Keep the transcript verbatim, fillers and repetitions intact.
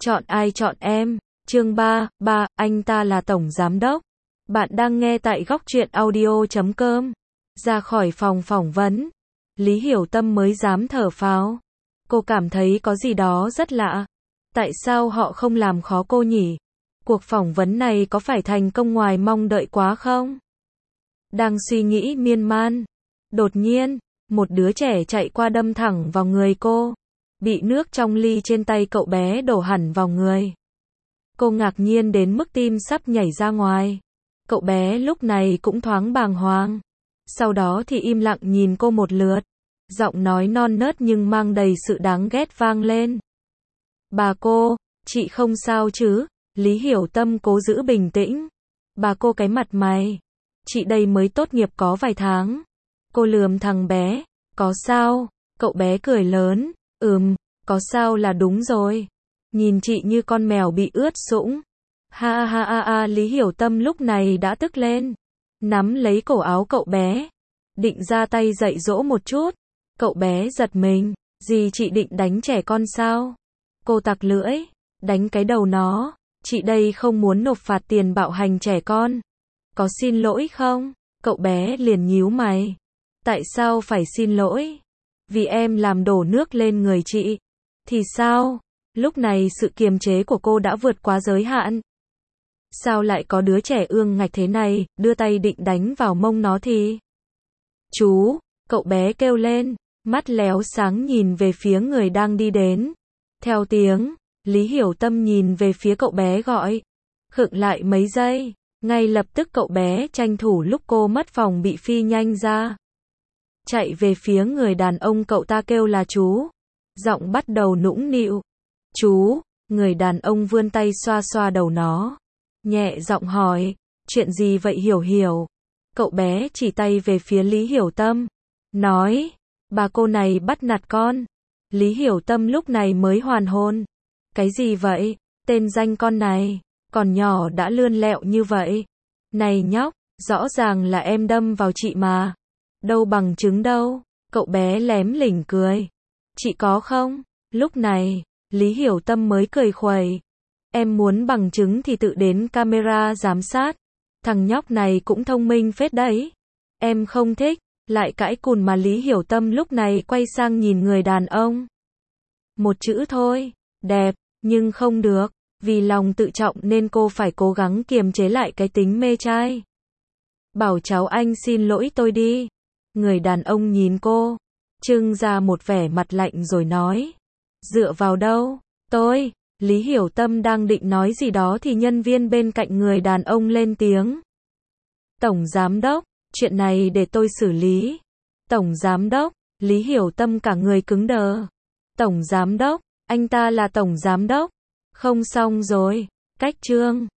Chọn ai chọn em? Chương ba, ba, anh ta là tổng giám đốc. Bạn đang nghe tại góc truyện audio chấm com. Ra khỏi phòng phỏng vấn, Lý Hiểu Tâm mới dám thở phào. Cô cảm thấy có gì đó rất lạ. Tại sao họ không làm khó cô nhỉ? Cuộc phỏng vấn này có phải thành công ngoài mong đợi quá không? Đang suy nghĩ miên man, đột nhiên, một đứa trẻ chạy qua đâm thẳng vào người cô. Bị nước trong ly trên tay cậu bé đổ hẳn vào người. Cô ngạc nhiên đến mức tim sắp nhảy ra ngoài. Cậu bé lúc này cũng thoáng bàng hoàng. Sau đó thì im lặng nhìn cô một lượt. Giọng nói non nớt nhưng mang đầy sự đáng ghét vang lên. Bà cô, chị không sao chứ? Lý Hiểu Tâm cố giữ bình tĩnh. Bà cô cái mặt mày. Chị đây mới tốt nghiệp có vài tháng. Cô lườm thằng bé. Có sao? Cậu bé cười lớn. Ừm, có sao là đúng rồi. Nhìn chị như con mèo bị ướt sũng. Ha ha ha ha, Lý Hiểu Tâm lúc này đã tức lên. Nắm lấy cổ áo cậu bé. Định ra tay dạy dỗ một chút. Cậu bé giật mình. Gì, chị định đánh trẻ con sao? Cô tặc lưỡi. Đánh cái đầu nó. Chị đây không muốn nộp phạt tiền bạo hành trẻ con. Có xin lỗi không? Cậu bé liền nhíu mày. Tại sao phải xin lỗi? Vì em làm đổ nước lên người chị. Thì sao? Lúc này sự kiềm chế của cô đã vượt quá giới hạn. Sao lại có đứa trẻ ương ngạch thế này, đưa tay định đánh vào mông nó thì... Chú, cậu bé kêu lên, mắt léo sáng nhìn về phía người đang đi đến. Theo tiếng, Lý Hiểu Tâm nhìn về phía cậu bé gọi. Khựng lại mấy giây, ngay lập tức cậu bé tranh thủ lúc cô mất phòng bị phi nhanh ra. Chạy về phía người đàn ông cậu ta kêu là chú. Giọng bắt đầu nũng nịu. Chú, người đàn ông vươn tay xoa xoa đầu nó. Nhẹ giọng hỏi, chuyện gì vậy Hiểu Hiểu? Cậu bé chỉ tay về phía Lý Hiểu Tâm. Nói, bà cô này bắt nạt con. Lý Hiểu Tâm lúc này mới hoàn hồn. Cái gì vậy? Tên danh con này, còn nhỏ đã lươn lẹo như vậy. Này nhóc, rõ ràng là em đâm vào chị mà. Đâu bằng chứng đâu? Cậu bé lém lỉnh cười. Chị có không? Lúc này, Lý Hiểu Tâm mới cười khuẩy. Em muốn bằng chứng thì tự đến camera giám sát. Thằng nhóc này cũng thông minh phết đấy. Em không thích, lại cãi cùn mà Lý Hiểu Tâm lúc này quay sang nhìn người đàn ông. Một chữ thôi, đẹp, nhưng không được. Vì lòng tự trọng nên cô phải cố gắng kiềm chế lại cái tính mê trai. Bảo cháu anh xin lỗi tôi đi. Người đàn ông nhìn cô, trưng ra một vẻ mặt lạnh rồi nói. Dựa vào đâu? Tôi, Lý Hiểu Tâm đang định nói gì đó thì nhân viên bên cạnh người đàn ông lên tiếng. Tổng giám đốc, chuyện này để tôi xử lý. Tổng giám đốc, Lý Hiểu Tâm cả người cứng đờ. Tổng giám đốc, anh ta là tổng giám đốc. Không xong rồi, cách chương.